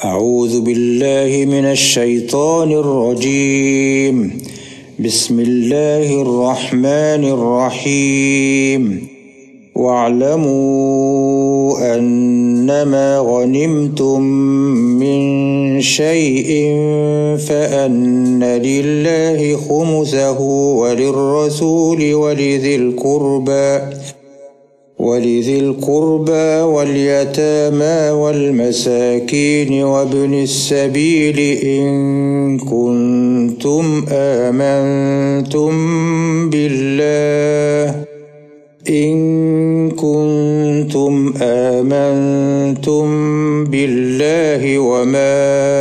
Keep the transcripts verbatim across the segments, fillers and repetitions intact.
أعوذ بالله من الشيطان الرجيم. بسم الله الرحمن الرحيم. واعلموا أنما غنمتم من شيء فأن لله خمسه وللرسول ولذي القربى ولذي القربى واليتامى والمساكين وابن السبيل إن كنتم آمنتم بالله إن كنتم آمنتم بالله وما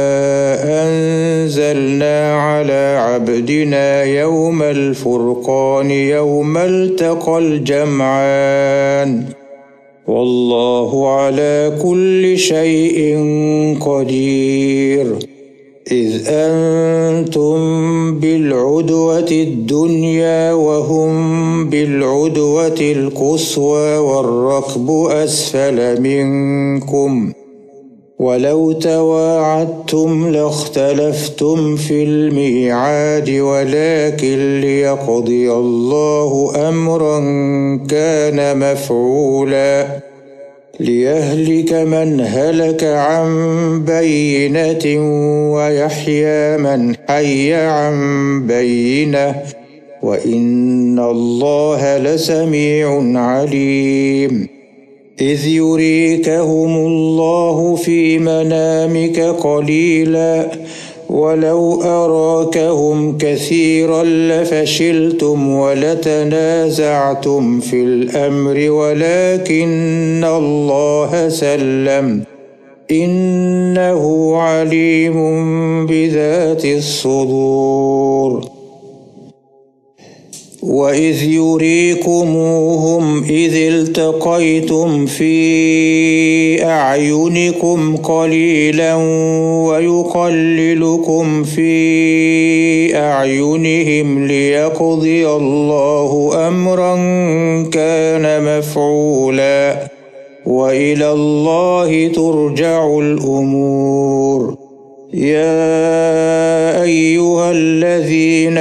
أنزلنا على عبدنا يوم الفرقان يوم التقى الجمعان والله على كل شيء قدير. إذ أنتم بالعدوة الدنيا وهم بالعدوة القصوى والركب أسفل منكم ولو تواعدتم لاختلفتم في الميعاد ولكن ليقضي الله أمرا كان مفعولا ليهلك من هلك عن بينة ويحيى من حي عن بينة وإن الله لسميع عليم. إذ يريكهم الله في منامك قليلا ولو أراكهم كثيرا لفشلتم ولتنازعتم في الأمر ولكن الله سلم إنه عليم بذات الصدور. وإذ يريكموهم إذ التقيتم في أعينكم قليلا ويقللكم في أعينهم ليقضي الله أمرا كان مفعولا وإلى الله ترجع الأمور. يا أيها الذين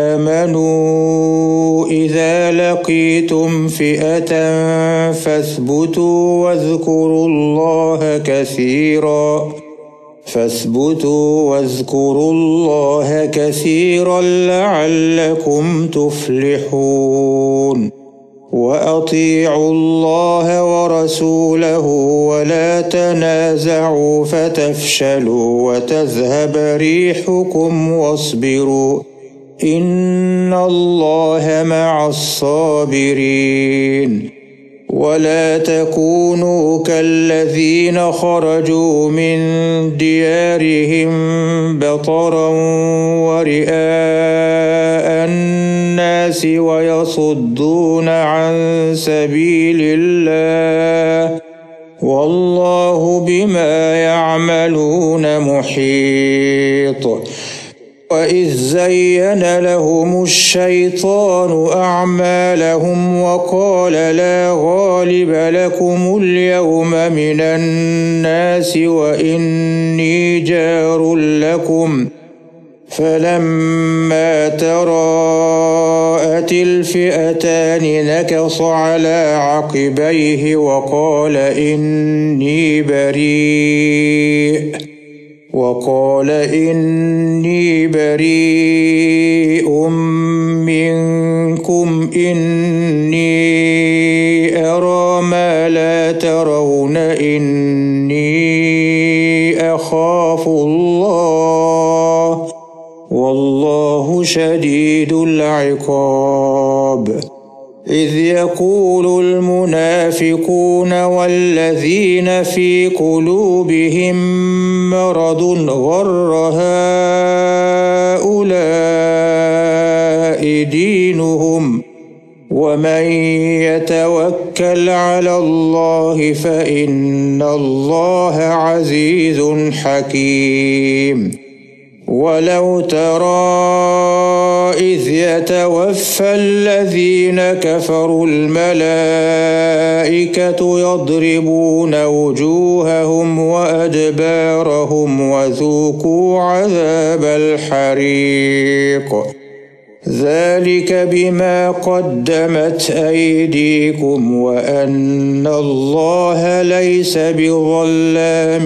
آمنوا إذا لقيتم فئة فاثبتوا واذكروا الله كثيرا فاثبتوا واذكروا الله كثيرا لعلكم تفلحون. وأطيعوا الله ورسوله ولا تنازعوا فتفشلوا وتذهب ريحكم واصبروا إن الله مع الصابرين. ولا تكونوا كالذين خرجوا من ديارهم بطرا ورئاء الناس ويصدون عن سبيل الله والله بما يعملون محيط. وإذ زين لهم الشيطان أعمالهم وقال لا غالب لكم اليوم من الناس وإني جار لكم فلما تراءت الفئتان نكص على عقبيه وقال إني بريء وقال إني بريء منكم إني أرى ما لا ترون إني أخاف الله والله شديد العقاب. إذ يقول المنافقون والذين في قلوبهم مرض غر هؤلاء دينهم ومن يتوكل على الله فإن الله عزيز حكيم. ولو ترى إذ يتوفى الذين كفروا الملائكة يضربون وجوههم وأدبارهم وذوقوا عذاب الحريق ذلك بما قدمت أيديكم وأن الله ليس بظلام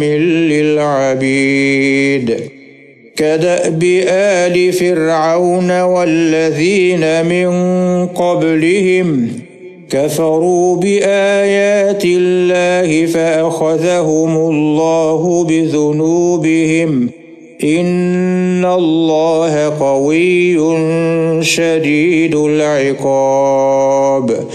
للعبيد كدأب آل فرعون والذين من قبلهم كفروا بآيات الله فأخذهم الله بذنوبهم إن الله قوي شديد العقاب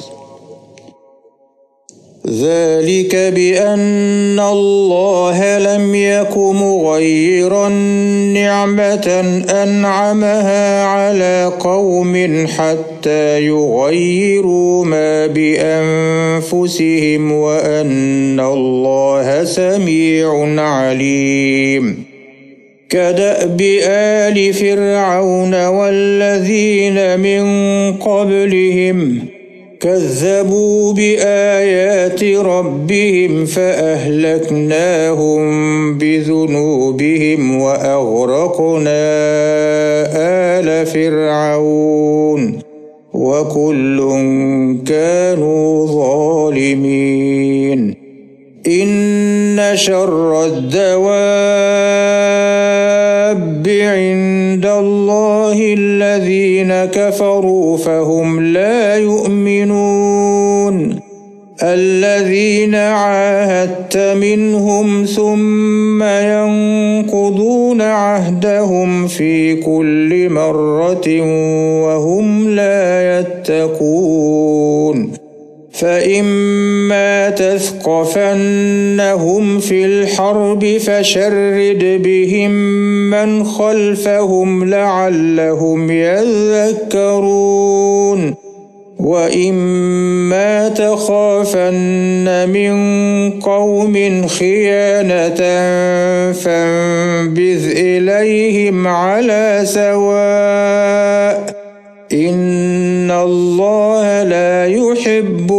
ذلك بأن الله لم يك مغيرا نعمة أنعمها على قوم حتى يغيروا ما بأنفسهم وأن الله سميع عليم كدأب آل فرعون والذين من قبلهم كذبوا بآيات ربهم فأهلكناهم بذنوبهم وأغرقنا آل فرعون وكل كانوا ظالمين إن شر الدواب عند الله الذين كفروا فهم لا يؤمنون الذين عاهدت منهم ثم ينقضون عهدهم في كل مرة وهم لا يتقون فإما تثقفنهم في الحرب فشرد بهم من خلفهم لعلهم يذكرون وإما تخافن من قوم خيانة فانبذ إليهم على سواء إن الله لا يحب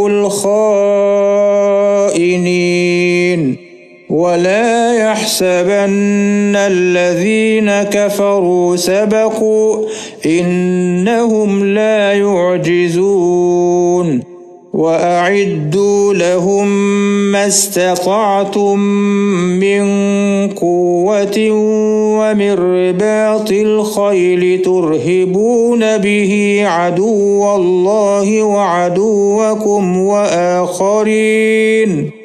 الخائنين ولا يحسبن الذين كفروا سبقوا إنهم لا يعجزون وأعدوا لهم ما استطعتم من قوة ومن رباط الخيل ترهبون به عدو الله وعدوكم وآخرين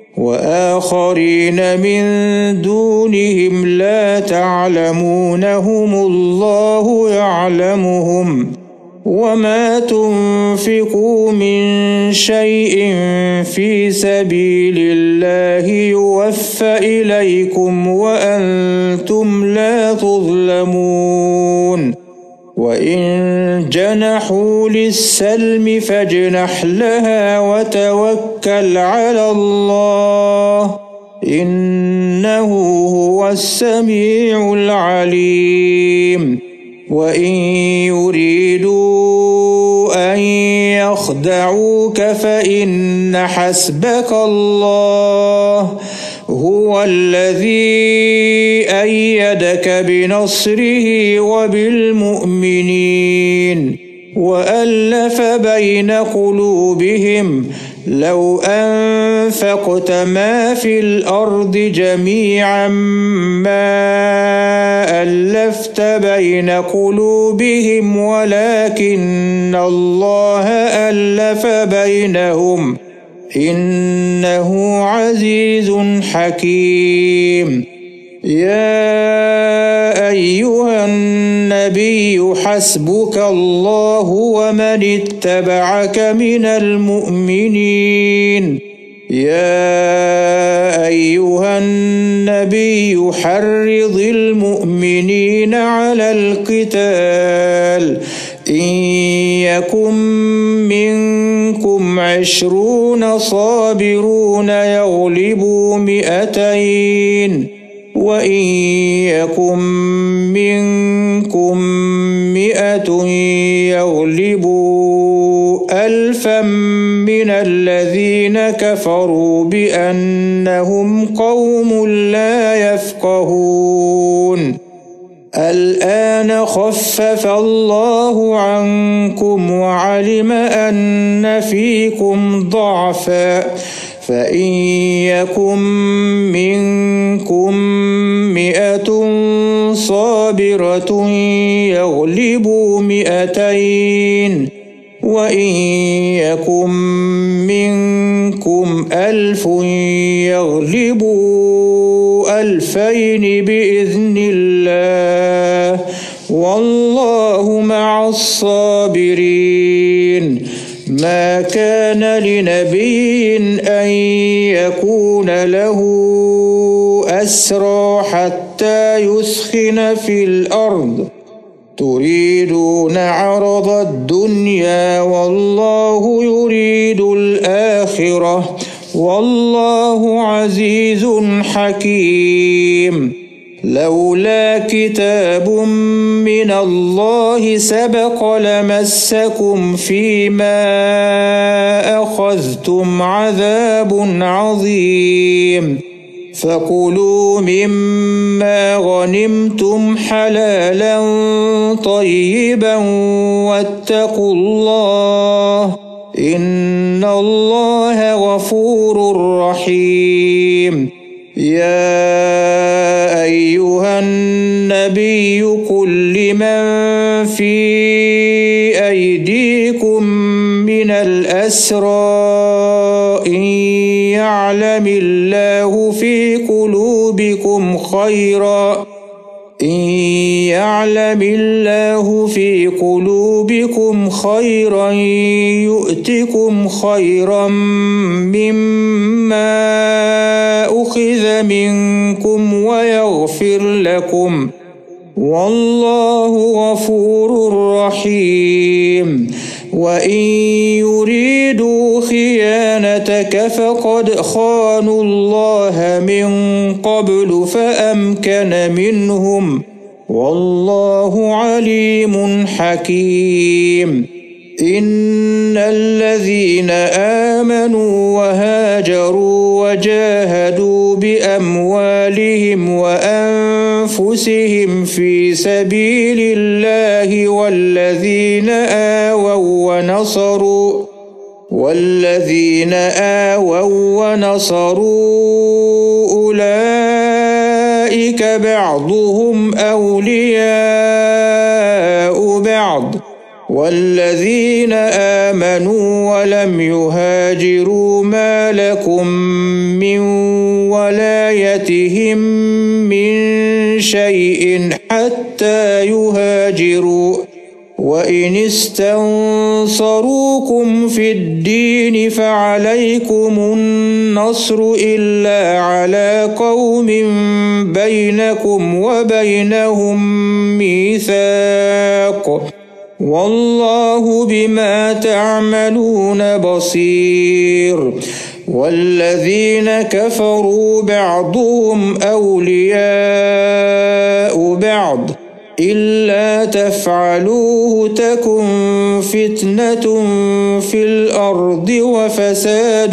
وآخرين من دونهم لا تعلمونهم الله يعلمهم وما تنفقوا من شيء في سبيل الله يوفى إليكم وأنتم لا تظلمون وإن جنحوا للسلم فاجنح لها وتوكل على الله إنه هو السميع العليم وإن يريدوا أن يخدعوك فإن حسبك الله هو الذي أيدك بنصره وبالمؤمنين وألف بين قلوبهم لو أنفقت ما في الأرض جميعا ما ألفت بين قلوبهم ولكن الله ألف بينهم إنه عزيز حكيم يا أيها النبي حسبك الله ومن اتبعك من المؤمنين يا أيها النبي حرض المؤمنين على القتال إن يكن منكم عشرون صابرون يغلبوا مئتين وإن يكن منكم مئة يغلبوا ألفا من الذين كفروا بأنهم قوم لا يفقهون الآن خفف الله عنكم وعلم أن فيكم ضعفا فإن يكن منكم مئة صابرة يغلبوا مئتين وإن يكن منكم ألف يغلبوا ألفين بإذن الله والله مع الصابرين ما كان لنبي أن يكون له أسرى حتى يثخن في الأرض تريدون عرض الدنيا والله يريد الآخرة والله عزيز حكيم لولا كتاب من الله سبق لمسكم فيما أخذتم عذاب عظيم فكلوا مما غنمتم حلالا طيبا واتقوا الله إن الله غفور رحيم يا أيها النبي قل لمن في أيديكم من الأسرى إن يعلم الله في قلوبكم خيرا إن يعلم الله في قلوبكم خيرا يؤتكم خيرا مما أخذ منكم ويغفر لكم والله غفور رحيم وإن يريدوا خيانتك فقد خانوا الله من قبل فأمكن منهم والله عليم حكيم إن الذين آمنوا وهاجروا وجاهدوا بأموالهم وأنفسهم في سبيل الله والذين آووا ونصروا والذين آووا ونصروا أولئك بعضهم أولياء بعض والذين آمنوا ولم يهاجروا ما لكم من ولايتهم من شيء حتى يهاجروا وإن استنصروكم في الدين فعليكم النصر إلا على قوم بينكم وبينهم ميثاق والله بما تعملون بصير والذين كفروا بعضهم أولياء بعض إلا تفعلوه تكن فتنة في الأرض وفساد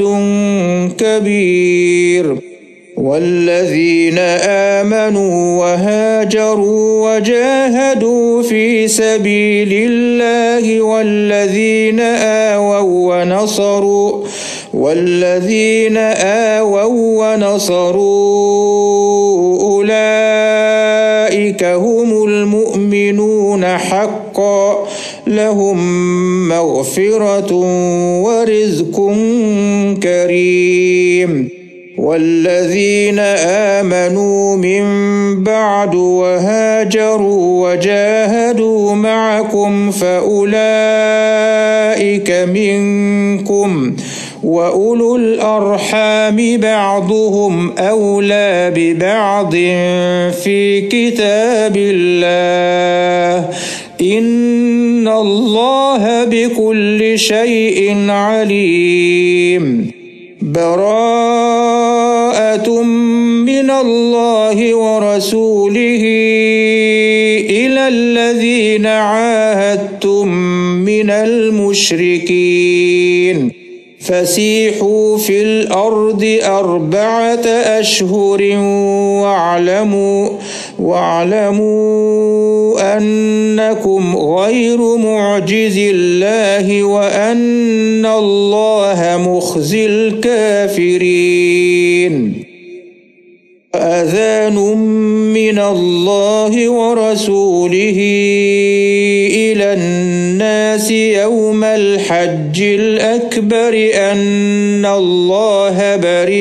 كبير والذين آمنوا وهاجروا وجاهدوا في سبيل الله والذين آووا ونصروا والذين آووا ونصروا أولئك هم المؤمنون حقا لهم مغفرة ورزق كريم والذين آمنوا من بعد وهاجروا وجاهدوا معكم فأولئك منكم وأولو الأرحام بعضهم أولى ببعض في كتاب الله إن الله بكل شيء عليم براءة بريئة من الله ورسوله إلى الذين عاهدتم من المشركين فسيحوا في الأرض أربعة أشهر واعلموا واعلموا أنكم غير معجز الله وأن الله مخزي الكافرين. أذان من الله ورسوله إلى الناس يوم الحج الأكبر أن الله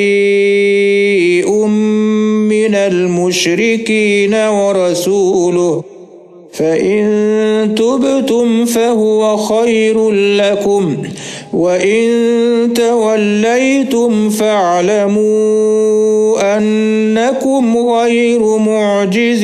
بريء من المشركين ورسوله فإن تبتم فهو خير لكم وإن توليتم فاعلموا أنكم غير معجز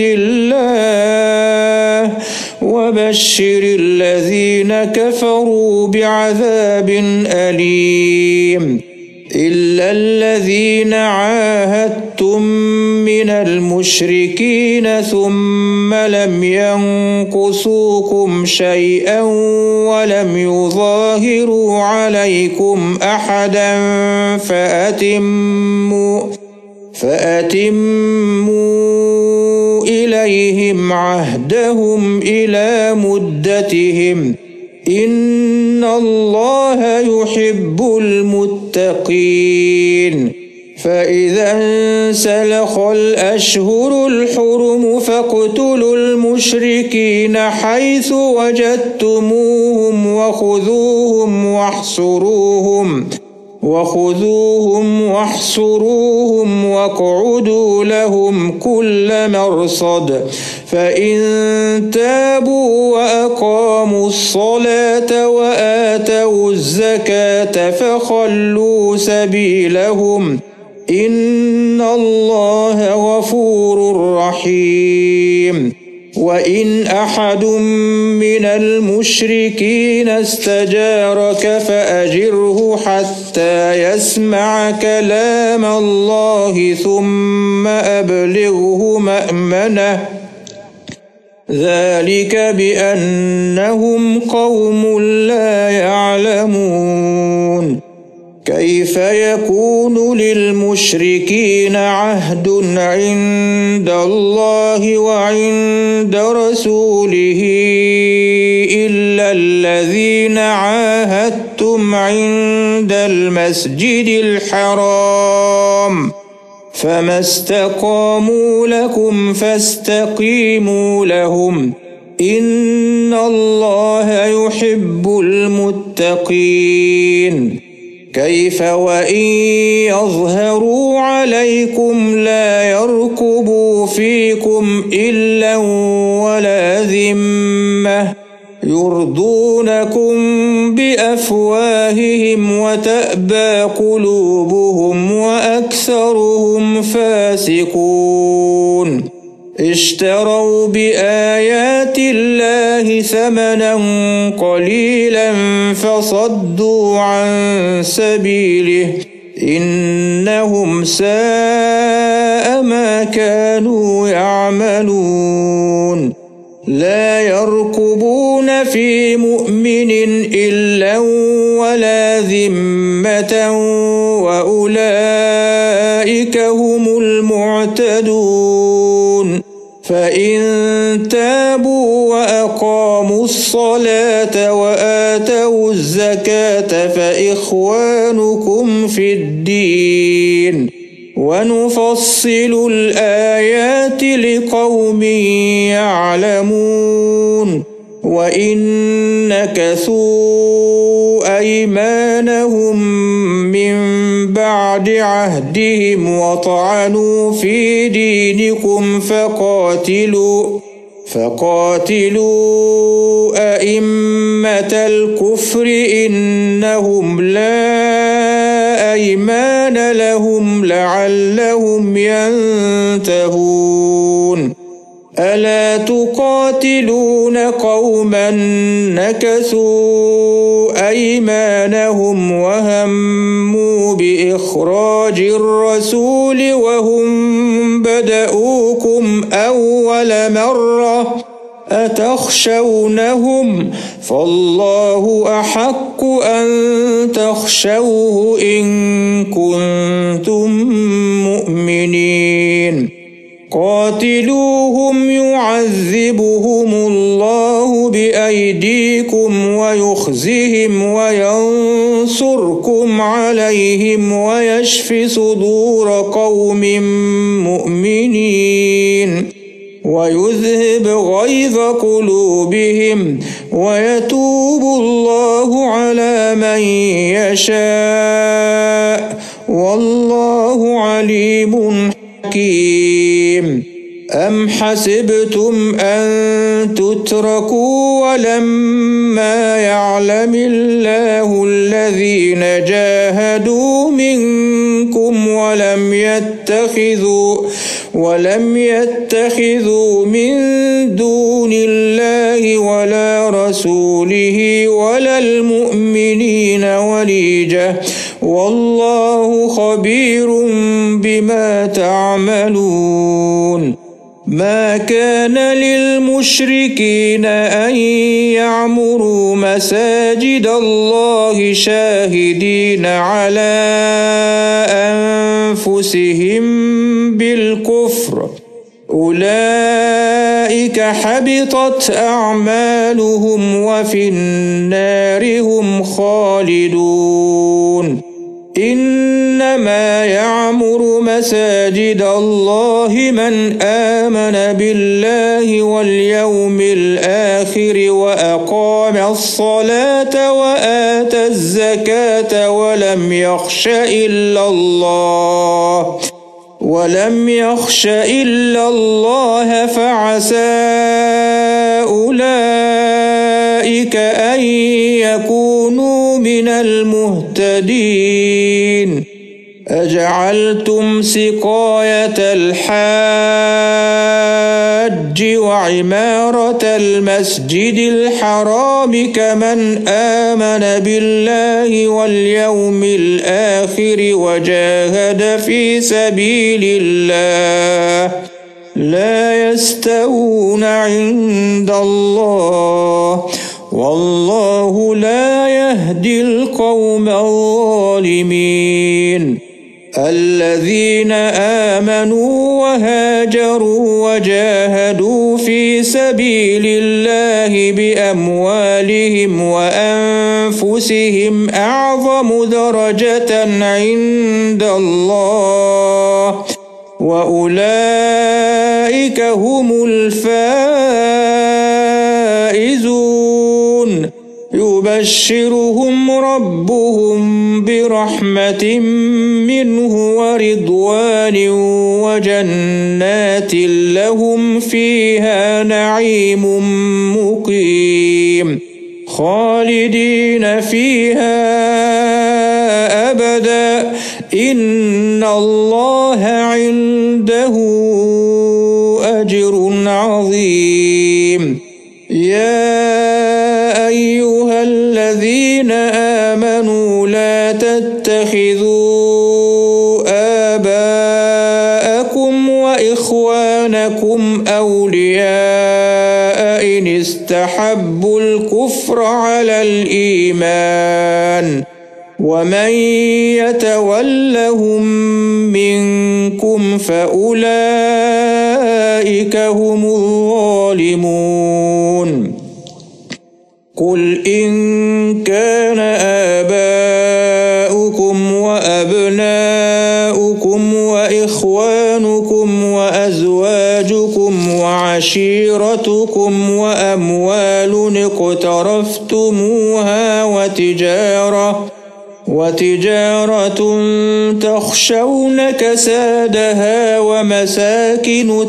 الله وبشر الذين كفروا بعذاب أليم. إلا الذين عاهدتم من المشركين ثم لم ينقصوكم شيئا ولم يظاهروا عليكم أحدا فأتموا فأتموا إليهم عهدهم إلى مدتهم إن الله يحب المتقين. فإذا انسلخ الأشهر الحرم فاقتلوا المشركين حيث وجدتموهم وخذوهم واحصروهم وخذوهم واحصروهم واقعدوا لهم كل مرصد فإن تابوا وأقاموا الصلاة وآتوا الزكاة فخلوا سبيلهم إن الله غفور رحيم. وإن أحد من المشركين استجارك فأجره حتى يسمع كلام الله ثم أبلغه مأمنه ذلك بأنهم قوم لا يعلمون. كيف يكون للمشركين عهد عند الله وعند رسوله إلا الذين عاهدتم عند المسجد الحرام فما استقاموا لكم فاستقيموا لهم إن الله يحب المتقين. كيف وإن يظهروا عليكم لا يرقبوا فيكم إلا ولا ذمة يرضونكم بأفواههم وتأبى قلوبهم وأكثرهم فاسقون. اشتروا بآيات الله ثمنا قليلا فصدوا عن سبيله إنهم ساء ما كانوا يعملون. لا يرقبون في مؤمن إلا ولا ذمة وأولئك هم المعتدون. فإن تابوا وأقاموا الصلاة وآتوا الزكاة فإخوانكم في الدين ونفصل الآيات لقوم يعلمون. وإن نكثوا أيمانهم من بعد عهدهم وطعنوا في دينكم فقاتلوا فقاتلوا أئمة الكفر إنهم لا أيمان لهم لعلهم ينتهون. ألا تقاتلون قوما نكثوا أيمانهم وهموا بإخراج الرسول وهم بدؤوكم أول مرة أتخشونهم فالله أحق أن تخشوه إن كنتم مؤمنين قاتلوهم يعذبهم الله بأيديكم ويخزهم وينصركم عليهم ويشف صدور قوم مؤمنين ويذهب غيظ قلوبهم ويتوب الله على من يشاء والله عليم حكيم أم حسبتم أن تتركوا ولما يعلم الله الذين جاهدوا منكم ولم يتخذوا ولم يتخذوا من دون الله ولا رسوله ولا المؤمنين وليجة والله خبير بما تعملون ما كان للمشركين أن يعمروا مساجد الله شاهدين على أنفسهم بالكفر أولئك حبطت أعمالهم وفي النار هم خالدون إنما يعمر مساجد الله من آمن بالله واليوم الآخر وأقام الصلاة وآتى الزكاة ولم يخش إلا الله ولم يخش إلا الله فعسى أولئك أن يكونوا من المهتدين أجعلتم سقاية الحاج وعمارة المسجد الحرام كمن آمن بالله واليوم الآخر وجاهد في سبيل الله لا يستوون عند الله والله لا يهدي القوم الظالمين الذين آمنوا وهاجروا وجاهدوا في سبيل الله بأموالهم وأنفسهم أعظم درجة عند الله وأولئك هم الفائزون يبشرهم ربهم برحمة منه ورضوان وجنات لهم فيها نعيم مقيم خالدين فيها أبدا إن الله عنده أجر عظيم يا أيها الذين آمنوا لا تتخذوا آباءكم وإخوانكم أولياء إن استحبوا الكفر على الإيمان ومن يتولهم منكم فأولئك هم الظالمون قل إن كان آباؤكم وأبناؤكم وإخوانكم وأزواجكم وعشيرتكم وأموال اقترفتموها وتجارة وتجارة تخشون كسادها ومساكن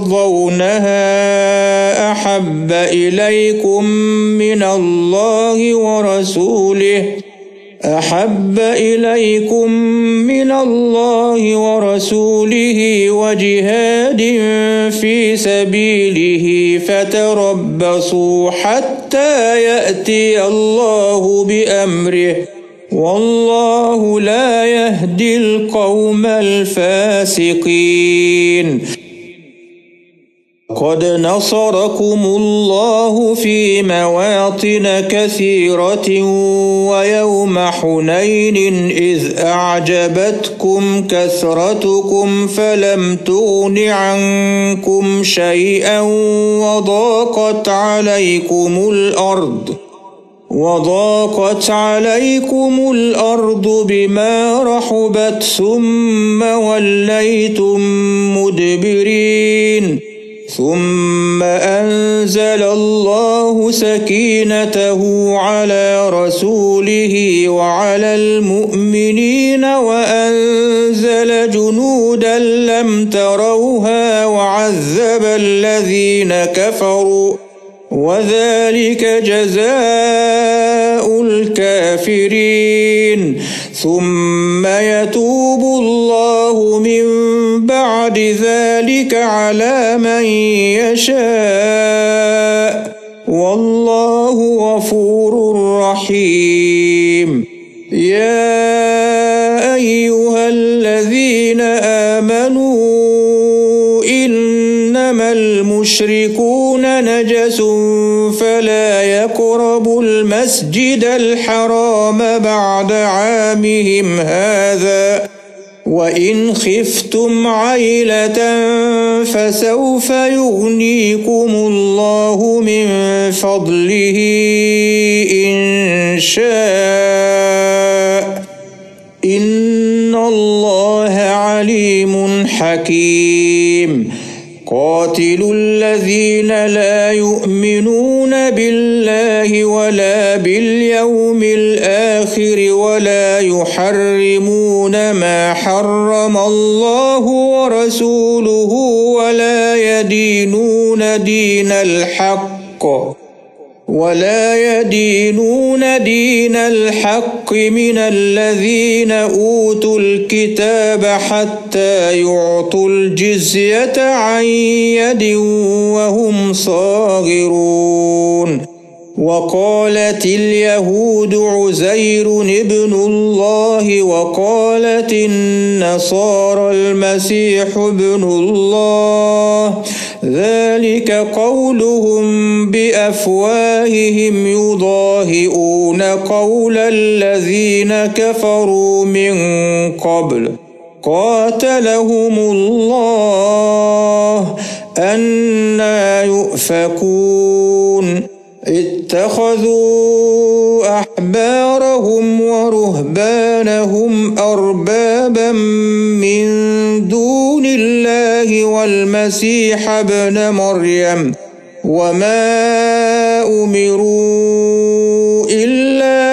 ترضونها أحب إليكم من الله ورسوله أحب إليكم من الله ورسوله وجهاد في سبيله فتربصوا حتى يأتي الله بأمره والله لا يهدي القوم الفاسقين. قد نصركم الله في مواطن كثيرة ويوم حنين إذ أعجبتكم كثرتكم فلم تغن عنكم شيئا وضاقت عليكم الأرض وضاقت عليكم الأرض بما رحبت ثم وليتم مدبرين ثم أنزل الله سكينته على رسوله وعلى المؤمنين وأنزل جنودا لم تروها وعذب الذين كفروا وذلك جزاء الكافرين. ثم يتوب الله من بعد ذلك على من يشاء والله غفور رحيم. يا أيها الذين آمنوا إنما المشركون نجس فلا يقربوا المسجد الحرام بعد عامهم هذا وإن خفتم عيلة فسوف يغنيكم الله من فضله إن شاء إن الله عليم حكيم. قاتلوا الذين لا يؤمنون بالله ولا باليوم الآخر ولا يحرمون ما حرم الله ورسوله ولا يدينون دين الحق ولا يدينون دين الحق من الذين أوتوا الكتاب حتى يعطوا الجزية عن يد وهم صاغرون. وقالت اليهود عزير ابن الله وقالت النصارى المسيح ابن الله ذلك قولهم بأفواههم يضاهئون قول الذين كفروا من قبل قاتلهم الله أنى يؤفكون. اتخذوا أحبارهم ورهبانهم أربابا من دون الله والمسيح ابن مريم وما أمروا إلا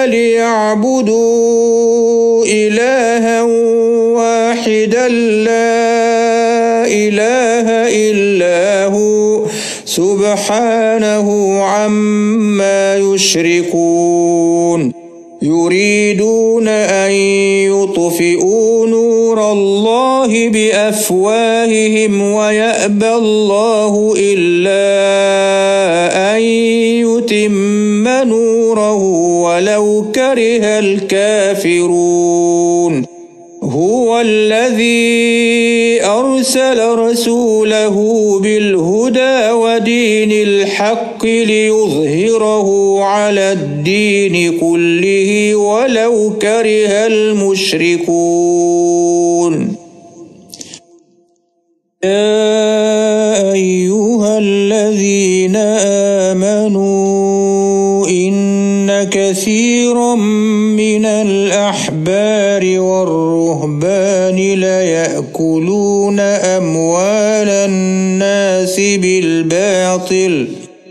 ليعبدوا إلها واحدا لا إله إلا هو سبحانه عما يشركون. يريدون أن يطفئوا نور الله بأفواههم ويأبى الله إلا أن يتم نوره ولو كره الكافرون. هو الذي أرسل رسوله بالهدى ودين الحق ليظهره على الدين كله ولو كره المشركون. يا أيها الذين آمنوا إن كثيرا من الأحبار والرهبان ليأكلون أموال الناس بالباطل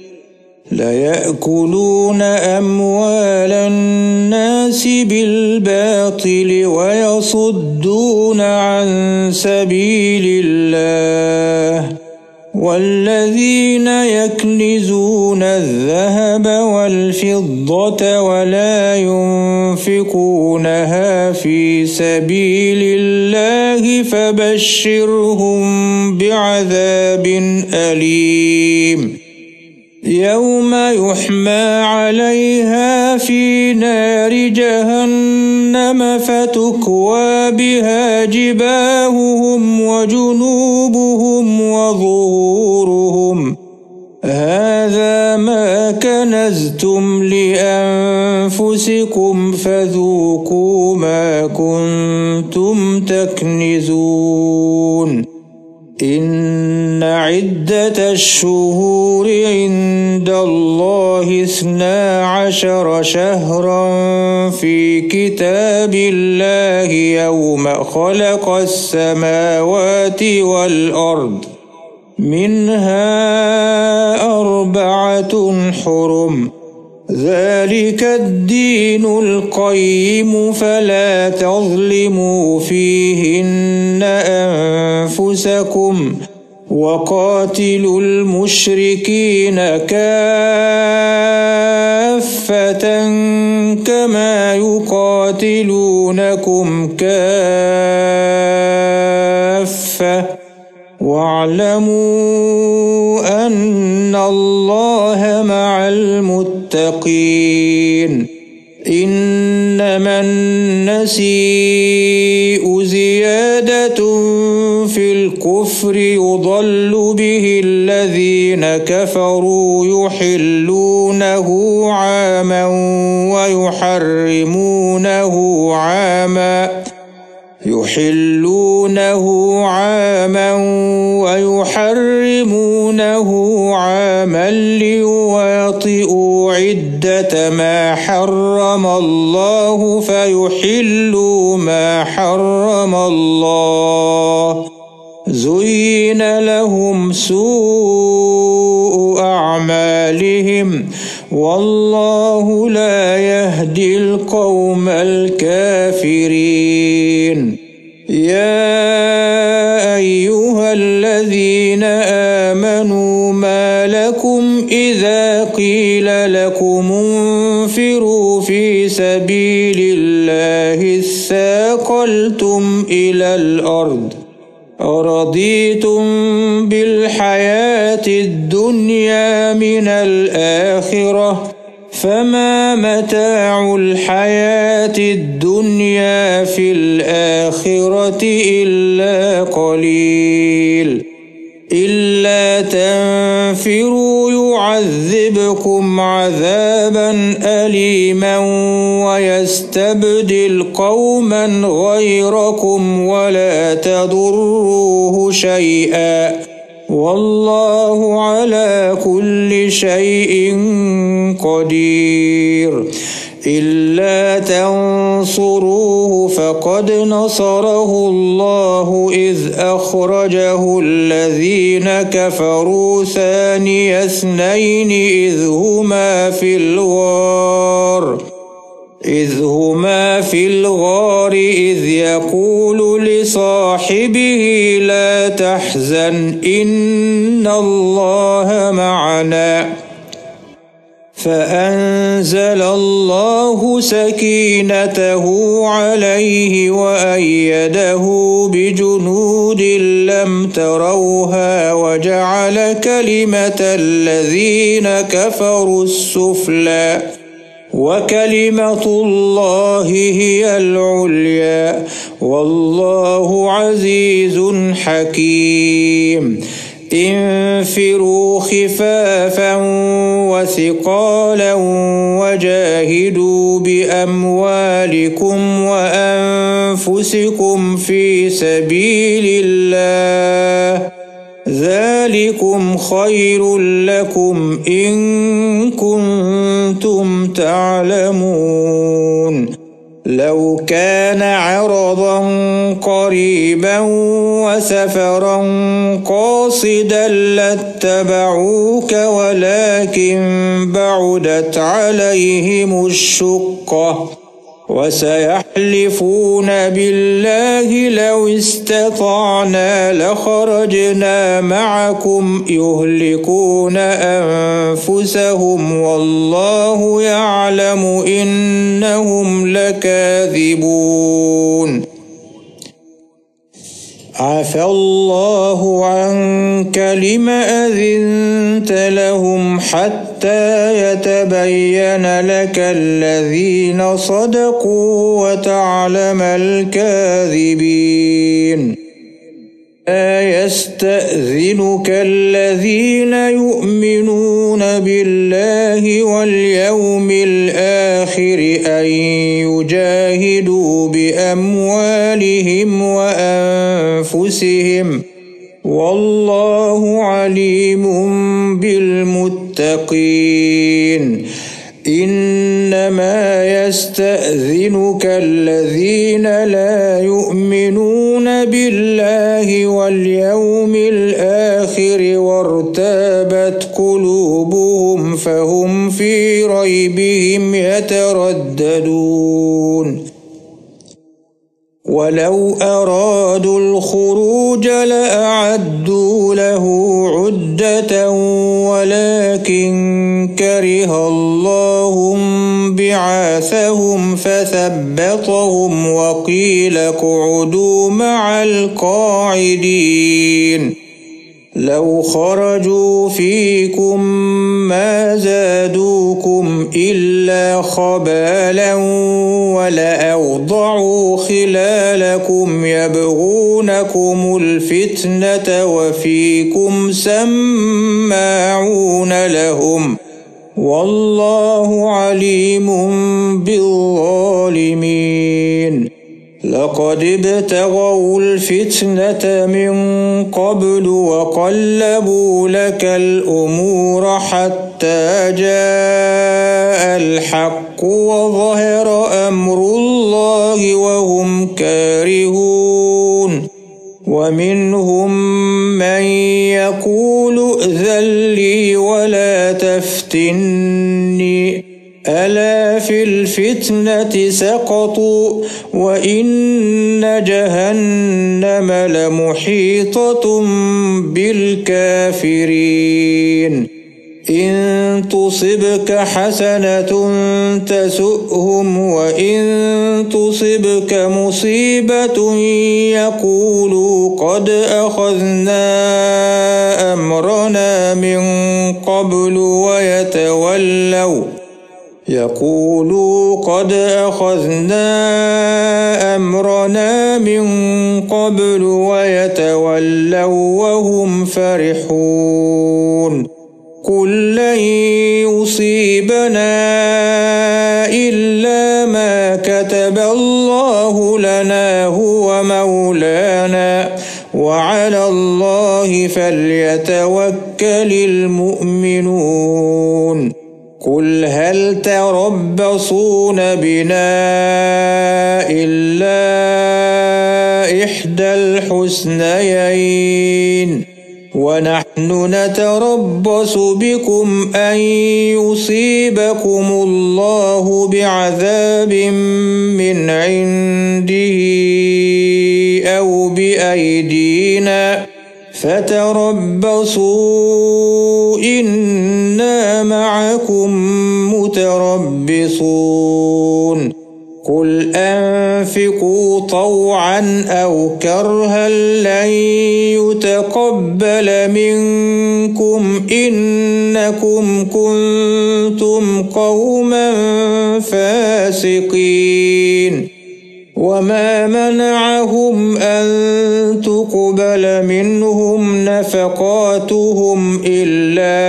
ليأكلون أموال الناس بالباطل ويصدون عن سبيل الله والذين يكنزون الذهب والفضة ولا ينفقونها في سبيل الله فبشرهم بعذاب أليم يوم يحمى عليها في نار جهنم فتكوى بها جباههم وجنوبهم وظهورهم هذا ما كنزتم لأنفسكم فذوقوا ما كنتم تكنزون إن عدة الشهور عند الله اثنا عشر شهرا في كتاب الله يوم خلق السماوات والأرض منها أربعة حرم ذلك الدين القيم فلا تظلموا فيهن أنفسكم وقاتلوا المشركين كافة كما يقاتلونكم كافة واعلموا أن الله مع المتقين إنما النسيء زيادة في الكفر يضل به الذين كفروا يحلونه عاما ويحرمونه عاما يحلونه عاما ويحرمونه عاما ليواطئوا عدة ما حرم الله فيحلوا ما حرم الله زين لهم سوء أعمالهم والله لا يهدي القوم الكافرين يا أيها الذين آمنوا ما لكم إذا قيل لكم انفروا في سبيل الله اثاقلتم إلى الأرض أرضيتم بالحياة الدنيا من الآخرة فما متاع الحياة الدنيا في الآخرة إلا قليل إلا تنفروا يعذبكم عذابا أليما ويستبدل قوما غيركم ولا تضروه شيئا والله على كل شيء قدير إلا تنصروه فقد نصره الله إذ أخرجه الذين كفروا ثاني اثنين إذ هما في الغار إذ هما في الغار إذ يقول لصاحبه لا تحزن إن الله معنا فأنزل الله سكينته عليه وأيده بجنود لم تروها وجعل كلمة الذين كفروا السفلى وكلمة الله هي العليا والله عزيز حكيم انفروا خفافا وثقالا وجاهدوا بأموالكم وأنفسكم في سبيل الله ذلكم خير لكم إن كنتم تعلمون لو كان عرضا قريبا وسفرا قاصدا لاتبعوك ولكن بعدت عليهم الشقة وسيحلفون بالله لو استطعنا لخرجنا معكم يهلكون أنفسهم والله يعلم إنهم لكاذبون. عفى الله عنك لم أذنت لهم حتى يتبين لك الذين صدقوا وتعلم الكاذبين. لا يستأذنك الذين يؤمنون بالله واليوم الآخر أن يجاهدوا بأموالهم وأنفسهم والله عليم بالمتقين. إنما يستأذنك الذين لا يؤمنون بالله واليوم الآخر وارتابت قلوبهم فهم في ريبهم يترددون. ولو أرادوا الخروج لأعدوا له عدة ولكن كره الله بعاثهم فثبطهم وقيل اقعدوا مع القاعدين. لو خرجوا فيكم ما زادوكم إلا خبالا ولأوضعوا خلالكم يبغونكم الفتنة وفيكم سماعون لهم والله عليم بالظالمين. لقد ابتغوا الفتنة من قبل وقلبوا لك الأمور حتى جاء الحق وظهر أمر الله وهم كارهون. ومنهم من يقول ائذن لي ولا تفتني ألا في الفتنة سقطوا وإن جهنم لمحيطة بالكافرين. إن تصبك حسنة تسؤهم وإن تصبك مصيبة يقولوا قد أخذنا أمرنا من قبل ويتولوا يقولوا قد أخذنا أمرنا من قبل ويتولوا وهم فرحون. قل لن يصيبنا إلا ما كتب الله لنا هو مولانا وعلى الله فليتوكل المؤمنون. قل هل تربصون بنا إلا إحدى الحسنيين ونحن نتربص بكم أن يصيبكم الله بعذاب من عنده أو بأيدينا فتربصوا إنا معكم متربصون. قل أنفقوا طوعا أو كرها لن يتقبل منكم إنكم كنتم قوما فاسقين. وما منعهم أن تقبل منهم نفقاتهم إلا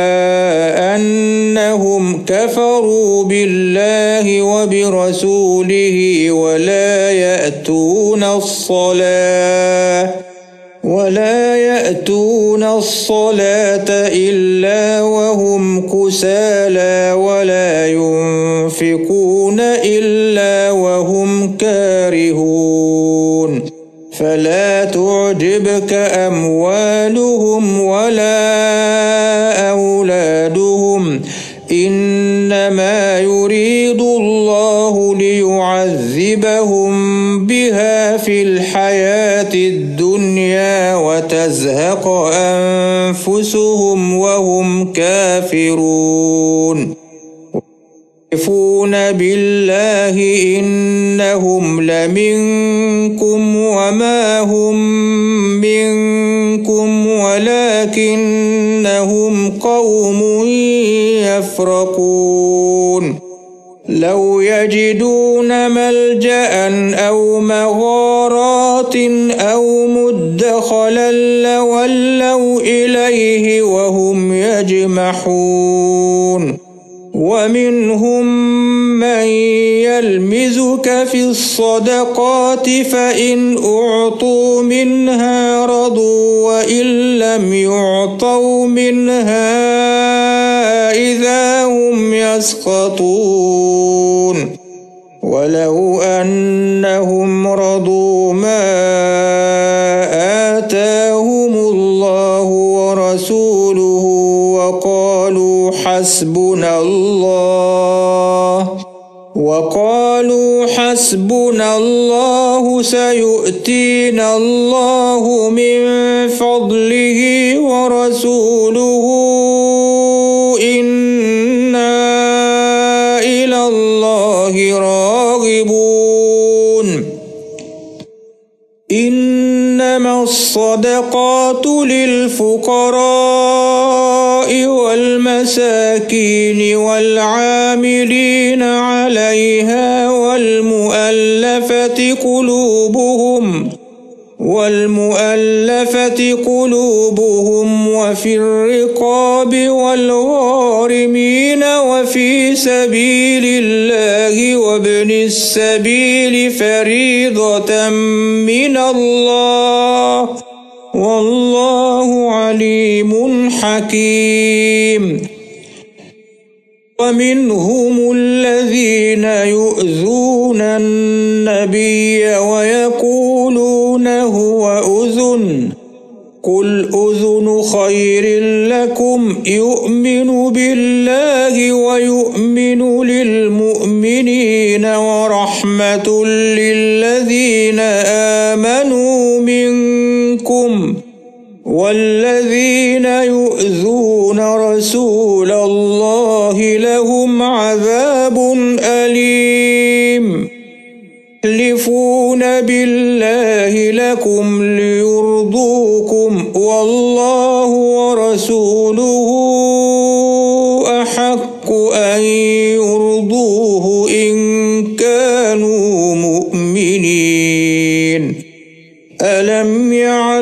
أنهم كفروا بالله وبرسوله ولا يأتون الصلاة ولا يأتون الصلاة إلا وهم كسالى ولا ينفقون إلا وهم كارهون. فلا تعجبك أموالهم ولا أولادهم إنما يريد الله ليعلم تزهق أنفسهم وهم كافرون يحلفون بالله إنهم لمنكم وما هم منكم ولكنهم قوم يفرقون لو يجدون ملجأ أو مغارات أو مدخلا لولوا إليه وهم يجمحون ومنهم من يلمزك في الصدقات فإن أعطوا منها رضوا وإن لم يعطوا منها إذا هم يسخطون ولو أنهم رضوا ما آتاهم الله ورسوله وقالوا حسبنا الله وقالوا حسبنا الله سيؤتينا الله من فضله ورسوله إنا إلى الله راغبون إنما الصدقات للفقراء والمساكين والعاملين عليها والمؤلفة قلوبهم والمؤلفة قلوبهم وفي الرقاب والغارمين وفي سبيل الله وابن السبيل فريضة من الله والله عليم حكيم ومنهم الذين يؤذون النبي ويقولون هو أذن قل أذن خير لكم يؤمن بالله ويؤمن للمؤمنين ورحمة للذين آمنوا منكم والذين يؤذون رسول الله لهم عذاب أليم يحلفون بالله لكم ليرضوكم والله ورسوله أحق أن يرضوه إن كانوا مؤمنين ألم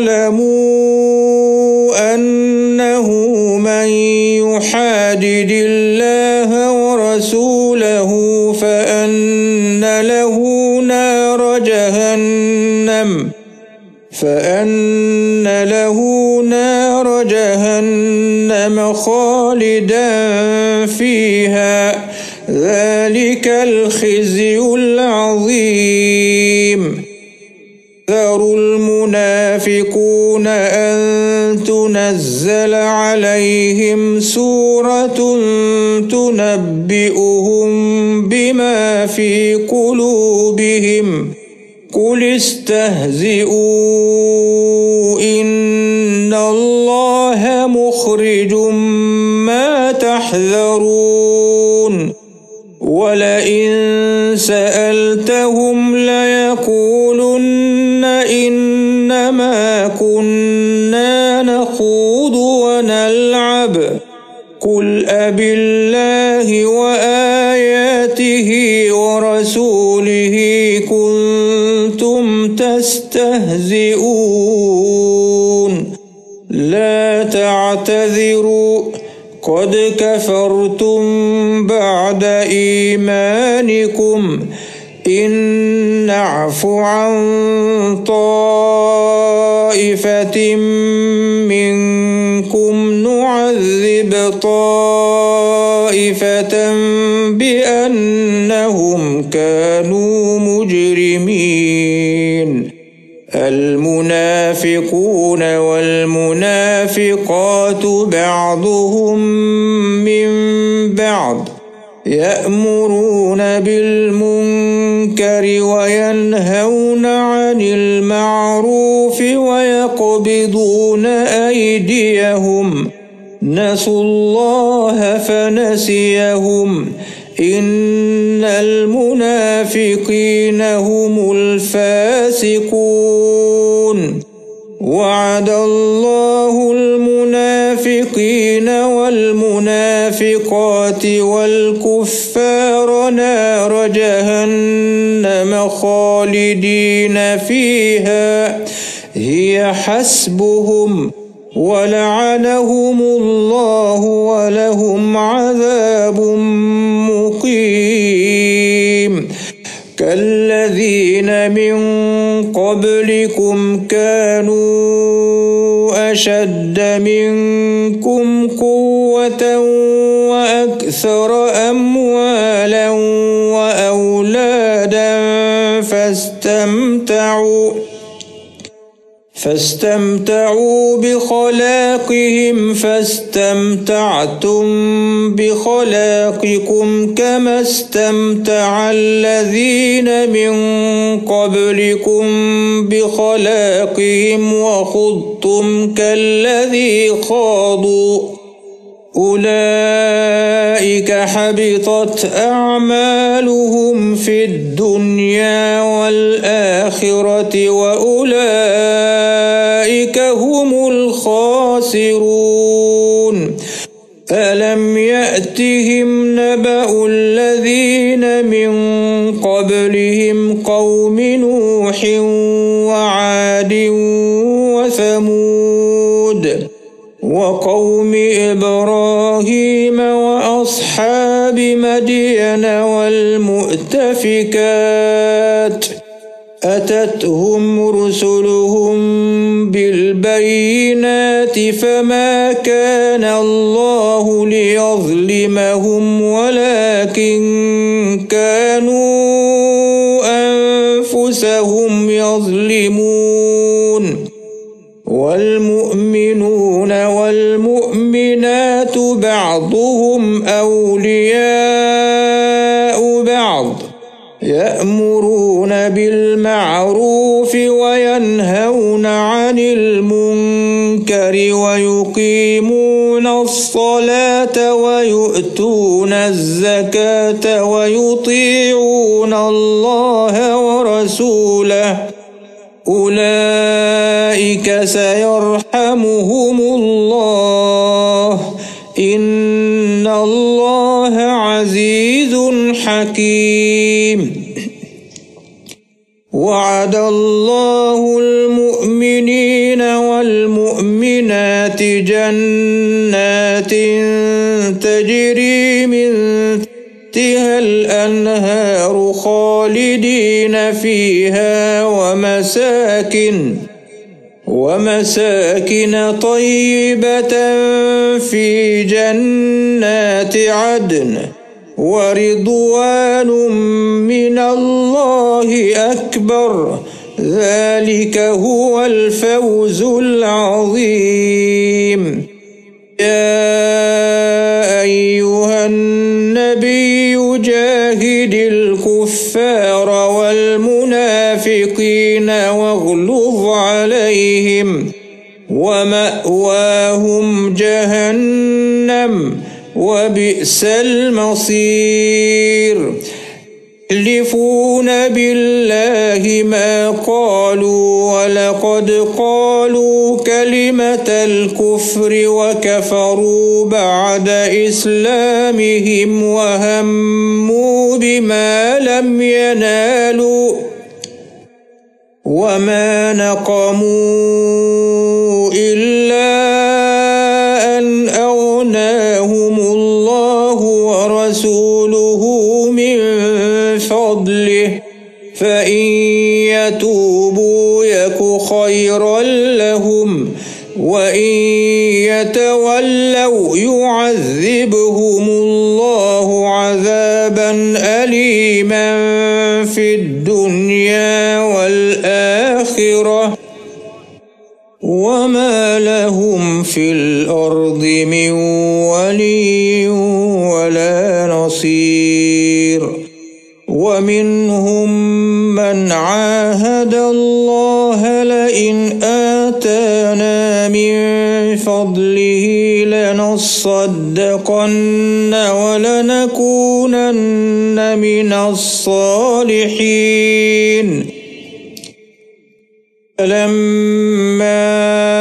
يعلموا أنه من يحادد الله ورسوله فأن له نار جهنم فأن له نار جهنم خالدا فيها ذلك الخزي العظيم ذروا المنافقون أن تنزل عليهم سورة تنبئهم بما في قلوبهم قل استهزئوا إن الله مخرج ما تحذرون ولئن سألتهم ليقولن إنما كنا نخوض ونلعب قل أبالله وآياته ورسوله كنتم تستهزئون لا تعتذروا قد كفرتم بعد إيمانكم إن نعف عن طائفة منكم نعذب طائفة بأنهم كانوا مجرمين المنافقون والمنافقات بعضهم من بعض يأمرون بالمنكر وينهون عن المعروف ويقبضون أيديهم نسوا الله فنسيهم إن المنافقين هم الفاسقون وعد الله المنافقين والمنافقات والكفار نار جهنم خالدين فيها هي حسبهم ولعنهم الله ولهم عذاب مقيم كالذين من قبلكم كانوا أشد منكم قوة وأكثر أموالا وأولادا فاستمتعوا فاستمتعوا بخلاقهم فاستمتعتم بخلاقكم كما استمتع الذين من قبلكم بخلاقهم وخضتم كالذي خاضوا أولئك حبطت أعمالهم في الدنيا والآخرة وأولئك هم الخاسرون ألم يأتهم نبأ الذين من قبلهم قوم نوح وعاد وثمود وقوم إبراهيم وأصحاب مدين والمؤتفكات أتتهم رسلهم بالبينات فما كان الله ليظلمهم ولكن كانوا أنفسهم يظلمون والمؤمنون والمؤمنات بعضهم أولياء بعض يأمرون بالمعروف وينهون عن المنكر ويقيمون الصلاة ويؤتون الزكاة ويطيعون الله ورسوله أولئك سيرحمهم الله إن الله عزيز حكيم وعد الله المؤمنين والمؤمنات جنات تجري من تحتها الأنهار خالدين فيها ومساكن ومساكن طيبة في جنات عدن ورضوان من الله أكبر ذلك هو الفوز العظيم يا أيها النبي جاهد الكفار والمنافقين واغلظ عليهم ومأواهم جهنم وبئس المصير يحلفون بالله ما قالوا ولقد قالوا كلمة الكفر وكفروا بعد إسلامهم وهموا بما لم ينالوا وما نقموا إلا أن أغناهم الله ورسوله من فضله فإن يتوبوا يك خيرا لهم وإن يتولوا يعذبهم الله عذابا أليما في الدنيا والآخرة وما لهم في الأرض من ولي ولا نصير. بصير ومنهم من عاهد الله لئن آتانا من فضله لنصدقن ولنكونن من الصالحين فلما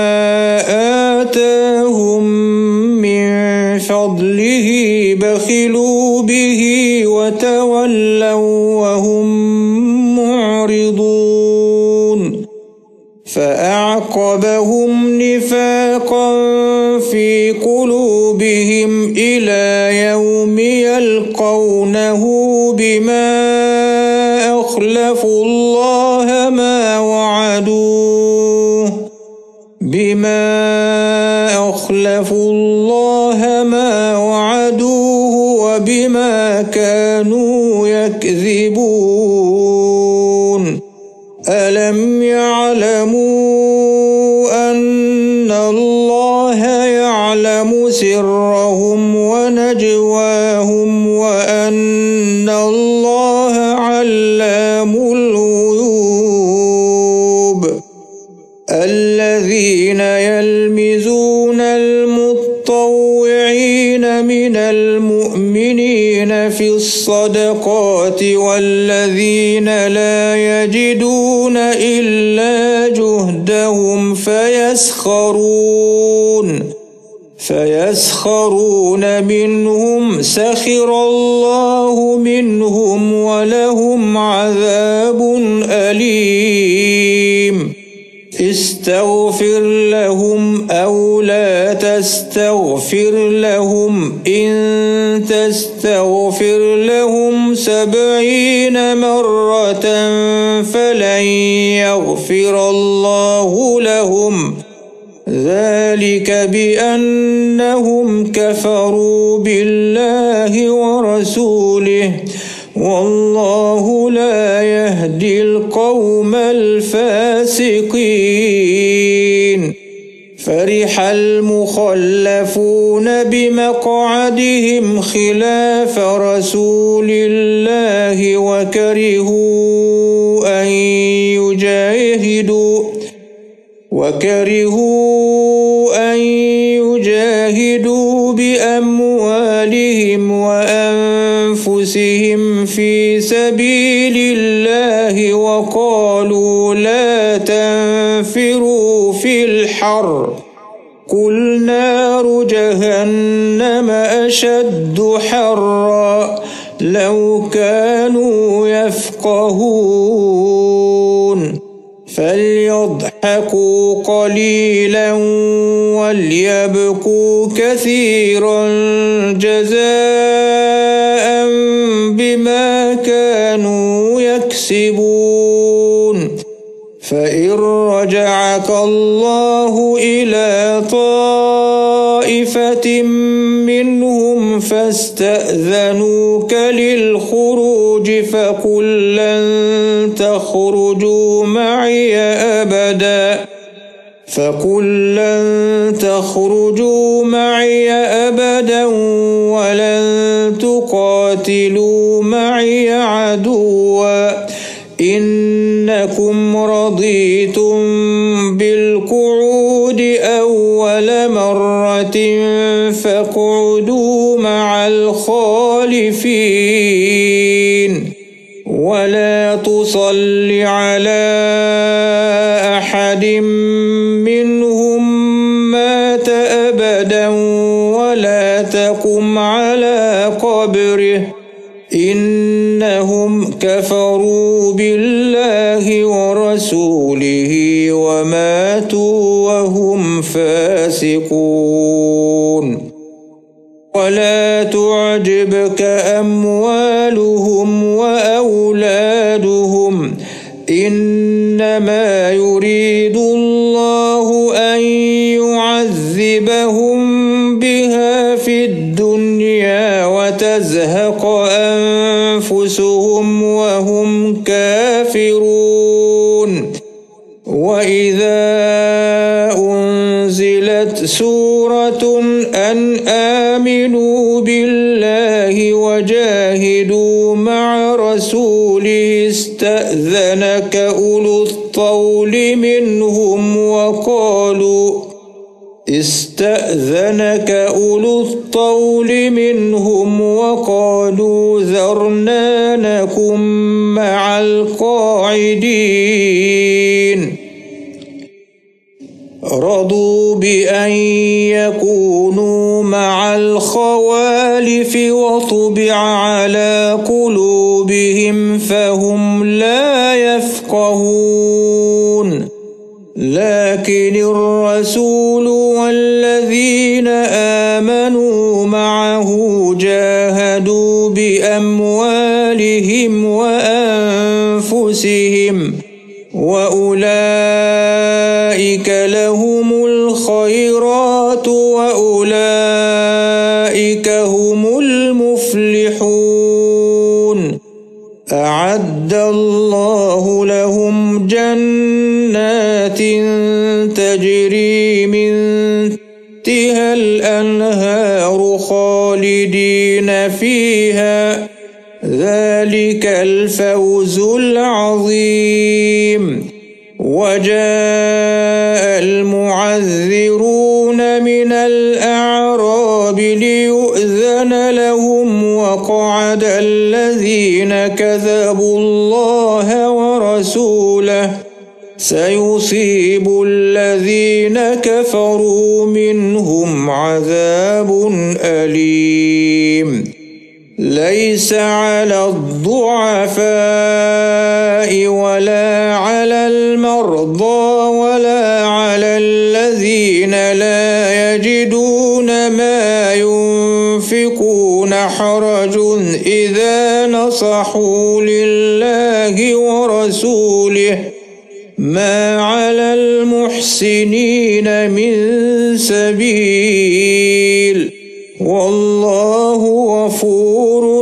آتاهم من فضله بخلوا به وتولوا وهم معرضون فأعقبهم نفاقا في قلوبهم إلى يوم يلقونه بما أخلفوا الله ما وعدوه بما أخلفوا الله ما وعدوه وبما كانوا يكذبون ألم يعلموا أن الله يعلم سرهم ونجواهم وأن الله علام الغيوب الذين يلمزون المطوعين من المؤمنين في الصدقات والذين لا يجدون إلا جهدهم فيسخرون فيسخرون منهم سخر الله منهم ولهم عذاب أليم استغفر لهم أو لا تستغفر لهم إن تستغفر لهم سبعين مرة فلن يغفر الله لهم ذلك بأنهم كفروا بالله ورسوله والله لا يهدي القوم الفاسقين فرح المخلفون بمقعدهم خلاف رسول الله وكرهوا أن يجاهدوا وكرهوا أن يجاهدوا بأموالهم وأنفسهم في سبيل الله وقالوا لا تنفروا في الحر قل نار جهنم أشد حرا لو كانوا يفقهون فليضحكوا قليلا وليبكوا كثيرا جزاء بما كانوا يكسبون فإن رجعك الله إلى طائفة منهم فاستأذنوك للخروج فقل لن تخرجوا معي أبدا فقل لن تخرجوا معي أبدا ولن تقاتلوا معي عدوا إنكم رضيتم بالقعود أول مرة فاقعدوا مع الخالفين ولا تصل على أحد منهم مات أبدا ولا تقم على قبره إنهم كفروا بالله ورسوله وماتوا وهم فاسقون ولا تعجبك أموالهم وأولادهم إنما يريد الله أن يعذبهم بها في الدنيا وتزهق أنفسهم وهم كافرون وإذا أنزلت سورة أن آمنوا بالله وجاهدوا مع رسوله استأذنك أولو الطول منهم وقالوا استأذنك أولو الطول منهم وقالوا ذرنا نكن مع القاعدين رضوا بأن يكونوا مع الخوالف وطبع على قلوبهم فهم لا يفقهون لكن الرسول والذين آمنوا معه جاهدوا بأموالهم وأنفسهم وأولئك لهم الخيرات وأولئك هم المفلحون أعد الله لهم جنات تجري من تحتها الأنهار خالدين فيها ذلك الفوز العظيم وجاء المعذرون من الأعراب ليؤذن لهم وقعد الذين كذبوا الله ورسوله سيصيب الذين كفروا منهم عذاب أليم ليس على الضعفاء ولا على المرضى ولا على الذين لا يجدون ما ينفقون حرج إذا نصحوا لله ورسوله ما على المحسنين من سبيل والله غفور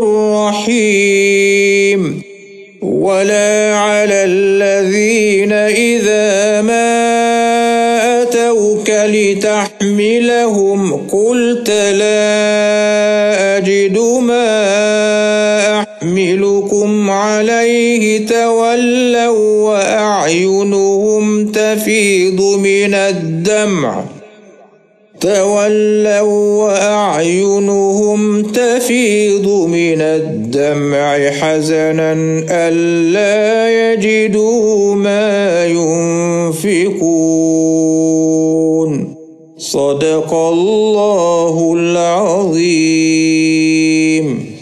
رحيم ولا على الذين إذا ما أتوك لتحملهم قلت لا أجد ما أحملكم عليه تولوا وأعينهم تفيض من الدمع تولوا وأعينهم تفيض من الدمع حزنا ألا يجدوا ما ينفقون صدق الله العظيم.